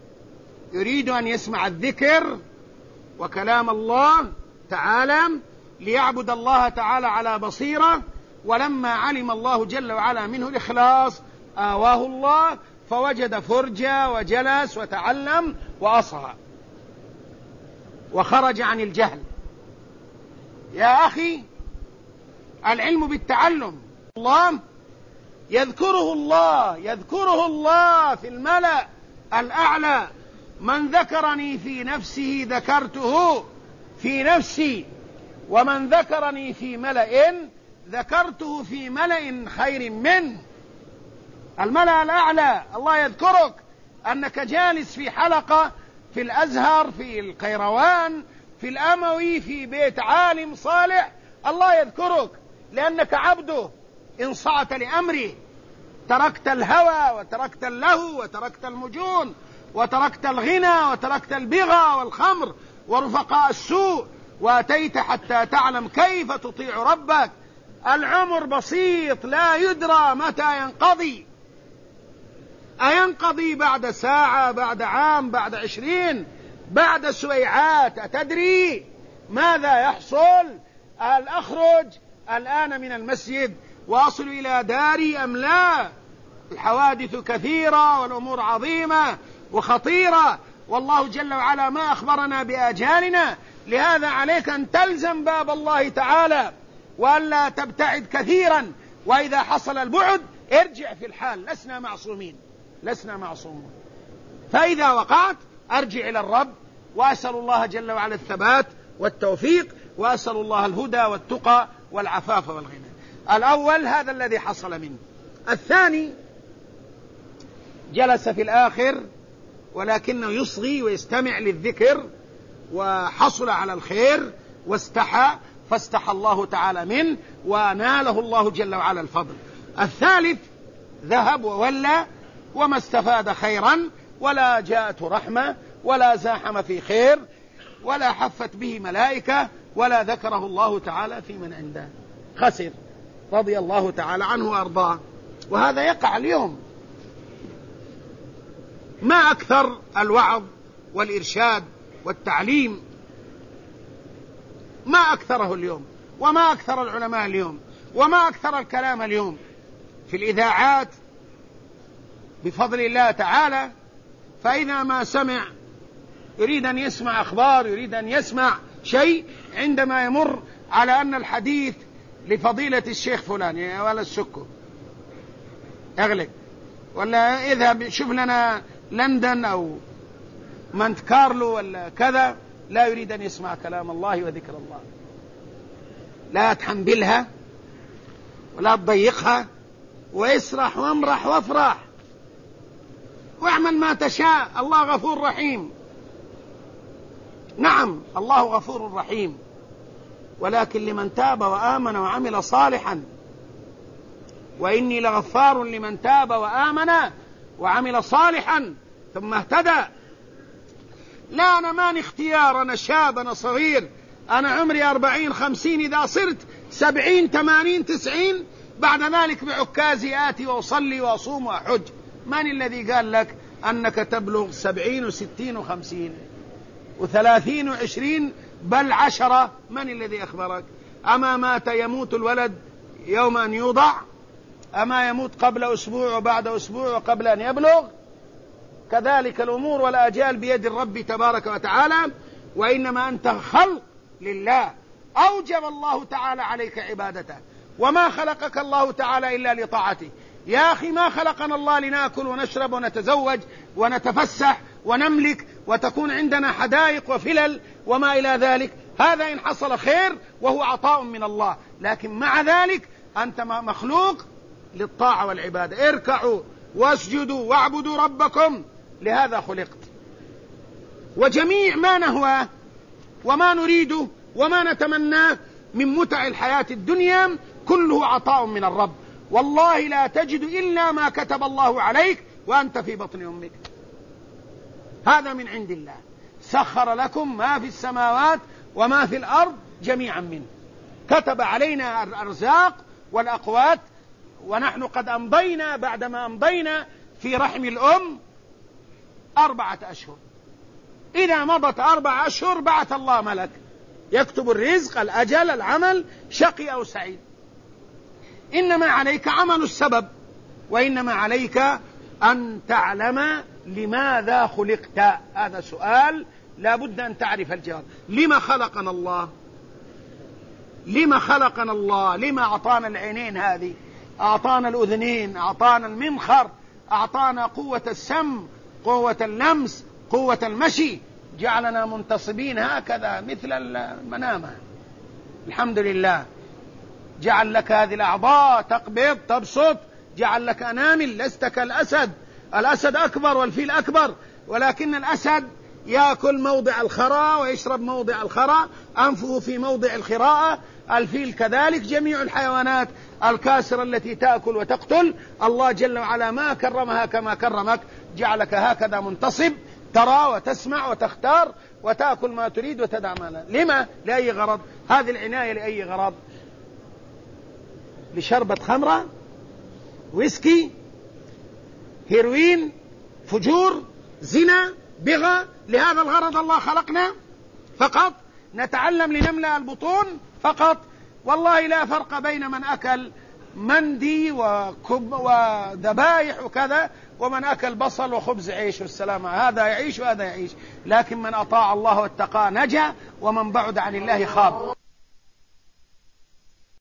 يريد أن يسمع الذكر وكلام الله تعالى، ليعبد الله تعالى على بصيرة، ولما علم الله جل وعلا منه الإخلاص آواه الله فوجد فرجة وجلس وتعلم وأصغى وخرج عن الجهل. يا أخي، العلم بالتعلم. الله يذكره الله في الملأ الأعلى: من ذكرني في نفسه ذكرته في نفسي، ومن ذكرني في ملأ ذكرته في ملأ خير منه. الملأ الأعلى الله يذكرك، أنك جالس في حلقة في الأزهر، في القيروان، في الأموي، في بيت عالم صالح، الله يذكرك لأنك عبده انصعت لأمره، تركت الهوى وتركت اللهو وتركت المجون وتركت الغنى وتركت البغى والخمر ورفقاء السوء، وأتيت حتى تعلم كيف تطيع ربك. العمر بسيط لا يدرى متى ينقضي، أينقضي بعد ساعة، بعد عام، بعد 20، بعد سويعات؟ أتدري ماذا يحصل؟ هل أخرج الآن من المسجد وأصل إلى داري أم لا؟ الحوادث كثيرة والأمور عظيمة وخطيرة، والله جل وعلا ما أخبرنا بآجالنا. لهذا عليك أن تلزم باب الله تعالى وألا تبتعد كثيرا، وإذا حصل البعد ارجع في الحال. لسنا معصومين، فإذا وقعت أرجع إلى الرب وأسأل الله جل وعلا الثبات والتوفيق، وأسأل الله الهدى والتقى والعفاف والغنى. الأول هذا الذي حصل منه. الثاني جلس في الآخر ولكنه يصغي ويستمع للذكر، وحصل على الخير واستحى، فاستحى الله تعالى منه وناله الله جل وعلا الفضل. الثالث ذهب وولى وما استفاد خيرا، ولا جاءته رحمة، ولا زاحم في خير، ولا حفت به ملائكة، ولا ذكره الله تعالى في من عنده، خسر رضي الله تعالى عنه وأرضاه. وهذا يقع اليوم. ما أكثر الوعظ والإرشاد والتعليم، ما أكثره اليوم، وما أكثر العلماء اليوم، وما أكثر الكلام اليوم في الإذاعات بفضل الله تعالى. فإذا ما سمع يريد أن يسمع أخبار، يريد أن يسمع شيء، عندما يمر على أن الحديث لفضيلة الشيخ فلان ولا السكو أغلق، ولا اذهب شوف لنا لندن أو مونت كارلو ولا كذا، لا يريد أن يسمع كلام الله وذكر الله. لا تحنبلها ولا تضيقها، واسرح وامرح وافرح واعمل ما تشاء، الله غفور رحيم. نعم الله غفور رحيم، ولكن لمن تاب وآمن وعمل صالحا، وإني لغفار لمن تاب وآمن وعمل صالحا ثم اهتدى. لا أنا ماني اختيار، أنا شاب، أنا صغير، أنا عمري 40 50، إذا صرت 70 80 90 بعد ذلك بعكازي آتي وأصلي وأصوم وأحج. من الذي قال لك أنك تبلغ 70 و60 و50 و30 و20 بل 10؟ من الذي أخبرك؟ أما مات يموت الولد يوم أن يوضع؟ أما يموت قبل أسبوع وبعد أسبوع وقبل أن يبلغ؟ كذلك الأمور والآجال بيد الرب تبارك وتعالى، وإنما أنت خلق لله، أوجب الله تعالى عليك عبادته، وما خلقك الله تعالى إلا لطاعته. يا أخي ما خلقنا الله لنأكل ونشرب ونتزوج ونتفسح ونملك وتكون عندنا حدائق وفلل وما إلى ذلك، هذا إن حصل خير وهو عطاء من الله، لكن مع ذلك أنت مخلوق للطاعة والعبادة. اركعوا واسجدوا واعبدوا ربكم، لهذا خلقت. وجميع ما نهواه وما نريده وما نتمناه من متع الحياة الدنيا كله عطاء من الرب، والله لا تجد إلا ما كتب الله عليك وأنت في بطن أمك، هذا من عند الله. سخر لكم ما في السماوات وما في الأرض جميعا منه، كتب علينا الأرزاق والأقوات، ونحن قد أمضينا بعدما أمضينا في رحم الأم 4 أشهر. إذا مضت 4 أشهر بعث الله ملك يكتب الرزق، الأجل، العمل، شقي أو سعيد. إنما عليك عمل السبب، وإنما عليك أن تعلم لماذا خلقت. هذا سؤال لا بد أن تعرف الجواب. لما خلقنا الله؟ لما خلقنا الله؟ لما أعطانا العينين هذه، أعطانا الأذنين، أعطانا المنخر، أعطانا قوة السمع، قوة اللمس، قوة المشي، جعلنا منتصبين هكذا مثل المنامة. الحمد لله. جعل لك هذه الأعضاء تقبض تبسط، جعل لك أنامل، لست كالأسد. الأسد أكبر والفيل أكبر، ولكن الأسد يأكل موضع الخراء ويشرب موضع الخراء، أنفه في موضع الخراءة. الفيل كذلك. جميع الحيوانات الكاسرة التي تأكل وتقتل، الله جل وعلا ما كرمها كما كرمك، جعلك هكذا منتصب، ترى وتسمع وتختار وتأكل ما تريد وتدع ما لا. لما؟ لأي غرض؟ هذه العناية لأي غرض؟ لشربة خمرة، ويسكي، هيروين، فجور، زنا، بغى؟ لهذا الغرض الله خلقنا فقط؟ نتعلم لنملأ البطون فقط؟ والله لا فرق بين من أكل مندي وذبائح وكذا ومن أكل بصل وخبز عيش والسلامة. هذا يعيش وهذا يعيش، لكن من أطاع الله واتقى نجا، ومن بعد عن الله خاب.